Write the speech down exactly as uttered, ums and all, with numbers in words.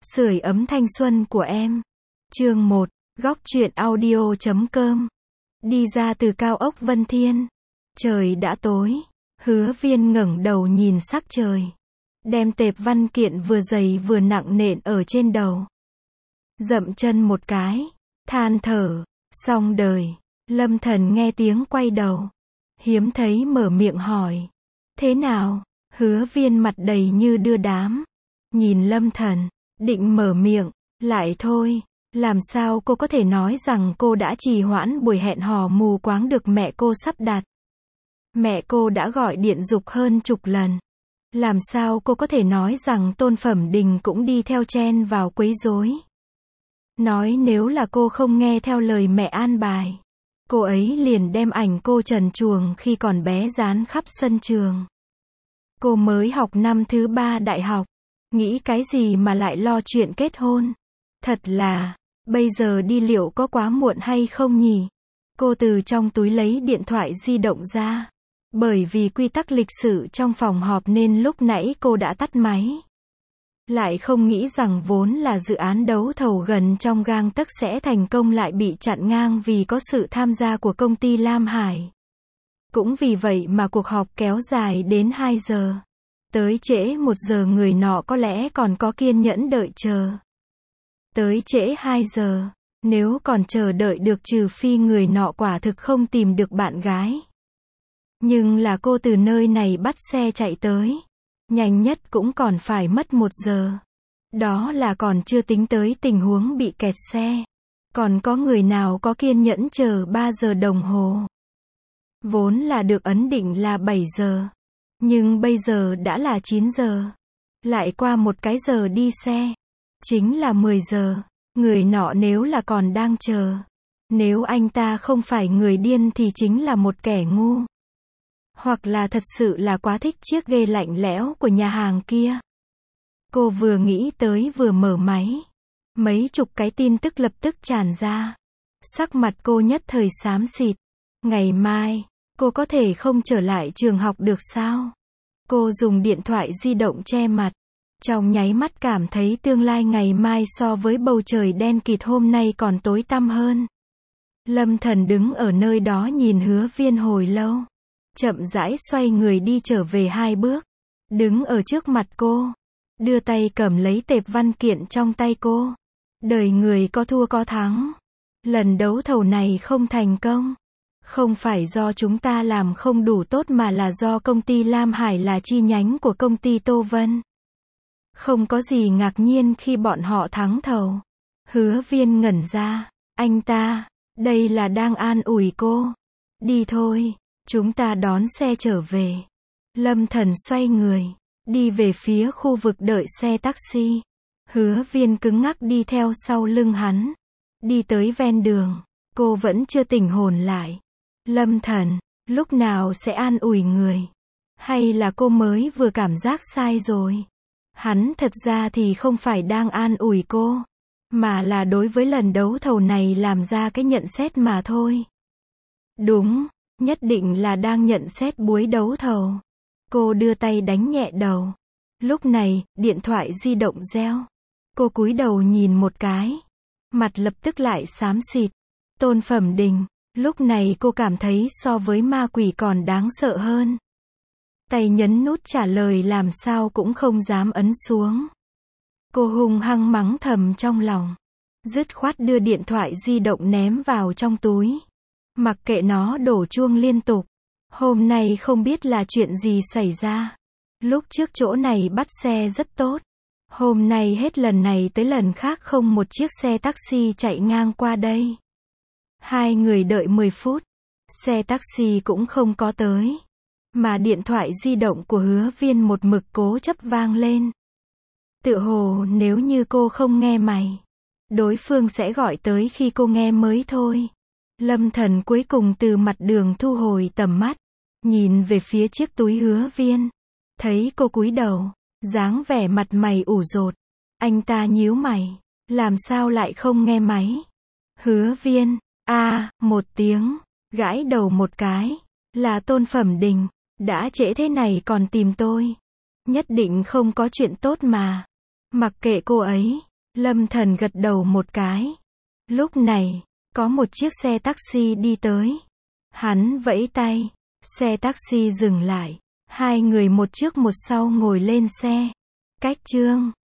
Sưởi ấm thanh xuân của em. Chương một, góc truyện audio chấm com. Đi ra từ cao ốc Vân Thiên. Trời đã tối. Hứa Viên ngẩng đầu nhìn sắc trời. Đem tệp văn kiện vừa dày vừa nặng nện ở trên đầu. Dậm chân một cái. Than thở. Xong đời. Lâm Thần nghe tiếng quay đầu. Hiếm thấy mở miệng hỏi. Thế nào? Hứa Viên mặt đầy như đưa đám. Nhìn Lâm Thần. Định mở miệng. Lại thôi. Làm sao cô có thể nói rằng cô đã trì hoãn buổi hẹn hò mù quáng được mẹ cô sắp đặt? Mẹ cô đã gọi điện giục hơn chục lần. Làm sao cô có thể nói rằng Tôn Phẩm Đình cũng đi theo chen vào quấy rối? Nói nếu là cô không nghe theo lời mẹ an bài, cô ấy liền đem ảnh cô trần truồng khi còn bé dán khắp sân trường. Cô mới học năm thứ ba đại học. Nghĩ cái gì mà lại lo chuyện kết hôn? Thật là, bây giờ đi liệu có quá muộn hay không nhỉ? Cô từ trong túi lấy điện thoại di động ra. Bởi vì quy tắc lịch sự trong phòng họp nên lúc nãy cô đã tắt máy. Lại không nghĩ rằng vốn là dự án đấu thầu gần trong gang tấc sẽ thành công lại bị chặn ngang vì có sự tham gia của công ty Lam Hải. Cũng vì vậy mà cuộc họp kéo dài đến hai giờ. Tới trễ một giờ người nọ có lẽ còn có kiên nhẫn đợi chờ. Tới trễ hai giờ, nếu còn chờ đợi được trừ phi người nọ quả thực không tìm được bạn gái. Nhưng là cô từ nơi này bắt xe chạy tới. Nhanh nhất cũng còn phải mất một giờ. Đó là còn chưa tính tới tình huống bị kẹt xe. Còn có người nào có kiên nhẫn chờ ba giờ đồng hồ. Vốn là được ấn định là bảy giờ. Nhưng bây giờ đã là chín giờ. Lại qua một cái giờ đi xe. Chính là mười giờ. Người nọ nếu là còn đang chờ. Nếu anh ta không phải người điên thì chính là một kẻ ngu. Hoặc là thật sự là quá thích chiếc ghế lạnh lẽo của nhà hàng kia. Cô vừa nghĩ tới vừa mở máy. Mấy chục cái tin tức lập tức tràn ra. Sắc mặt cô nhất thời xám xịt. Ngày mai, cô có thể không trở lại trường học được sao? Cô dùng điện thoại di động che mặt. Trong nháy mắt cảm thấy tương lai ngày mai so với bầu trời đen kịt hôm nay còn tối tăm hơn. Lâm Thần đứng ở nơi đó nhìn Hứa Viên hồi lâu. Chậm rãi xoay người đi trở về hai bước. Đứng ở trước mặt cô. Đưa tay cầm lấy tệp văn kiện trong tay cô. Đời người có thua có thắng. Lần đấu thầu này không thành công. Không phải do chúng ta làm không đủ tốt mà là do công ty Lam Hải là chi nhánh của công ty Tô Vân. Không có gì ngạc nhiên khi bọn họ thắng thầu. Hứa Viên ngẩn ra. Anh ta, đây là đang an ủi cô. Đi thôi, chúng ta đón xe trở về. Lâm Thần xoay người. Đi về phía khu vực đợi xe taxi. Hứa Viên cứng ngắc đi theo sau lưng hắn. Đi tới ven đường. Cô vẫn chưa tỉnh hồn lại. Lâm Thần, lúc nào sẽ an ủi người? Hay là cô mới vừa cảm giác sai rồi? Hắn thật ra thì không phải đang an ủi cô. Mà là đối với lần đấu thầu này làm ra cái nhận xét mà thôi. Đúng, nhất định là đang nhận xét buổi đấu thầu. Cô đưa tay đánh nhẹ đầu. Lúc này, điện thoại di động reo. Cô cúi đầu nhìn một cái. Mặt lập tức lại xám xịt. Tôn Phẩm Đình. Lúc này cô cảm thấy so với ma quỷ còn đáng sợ hơn. Tay nhấn nút trả lời làm sao cũng không dám ấn xuống. Cô hung hăng mắng thầm trong lòng. Dứt khoát đưa điện thoại di động ném vào trong túi. Mặc kệ nó đổ chuông liên tục. Hôm nay không biết là chuyện gì xảy ra. Lúc trước chỗ này bắt xe rất tốt. Hôm nay hết lần này tới lần khác không một chiếc xe taxi chạy ngang qua đây. Hai người đợi mười phút. Xe taxi cũng không có tới. Mà điện thoại di động của Hứa Viên một mực cố chấp vang lên. Tựa hồ nếu như cô không nghe mày, đối phương sẽ gọi tới khi cô nghe mới thôi. Lâm Thần cuối cùng từ mặt đường thu hồi tầm mắt. Nhìn về phía chiếc túi Hứa Viên. Thấy cô cúi đầu. Dáng vẻ mặt mày ủ rột. Anh ta nhíu mày. Làm sao lại không nghe máy? Hứa Viên. A, à, một tiếng. Gãi đầu một cái. Là Tôn Phẩm Đình. Đã trễ thế này còn tìm tôi. Nhất định không có chuyện tốt mà. Mặc kệ cô ấy. Lâm Thần gật đầu một cái. Lúc này, có một chiếc xe taxi đi tới. Hắn vẫy tay. Xe taxi dừng lại. Hai người một trước một sau ngồi lên xe. Cách Trương